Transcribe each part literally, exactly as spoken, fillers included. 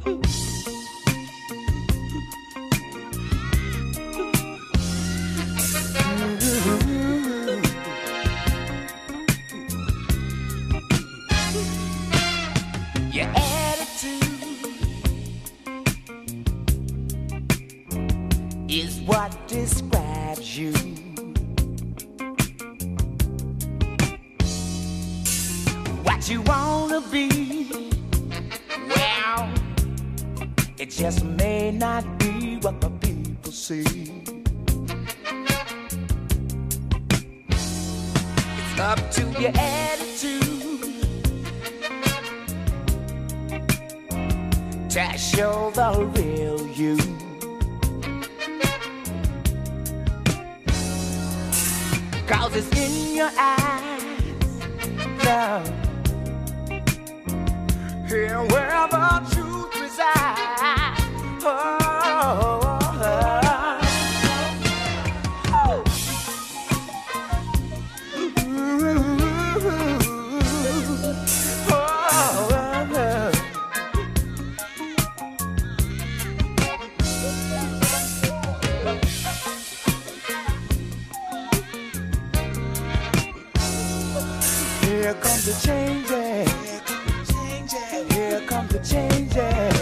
Your attitude is what describes you. What you wanna be, well, it just may not be what the people see. It's up to your attitude to show the real you. Cause it's in your eyes, love, here where the truth resides. Oh, oh, oh. Here comes the changes. Here comes the changes.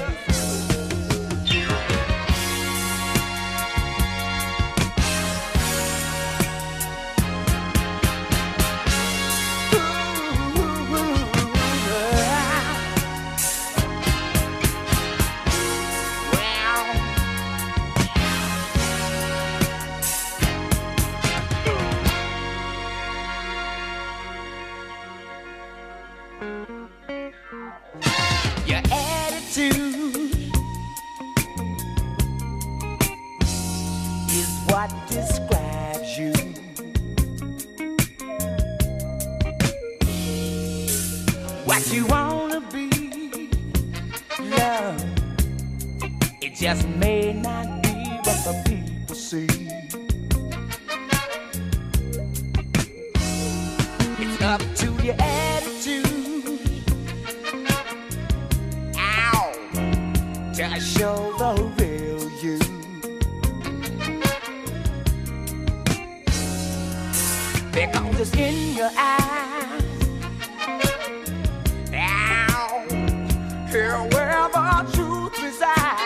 Your attitude is what describes you. What you wanna be, love, it just may not be what the people see. It's up to your attitude to show the real you. Because it's in your eyes, down here where the truth resides.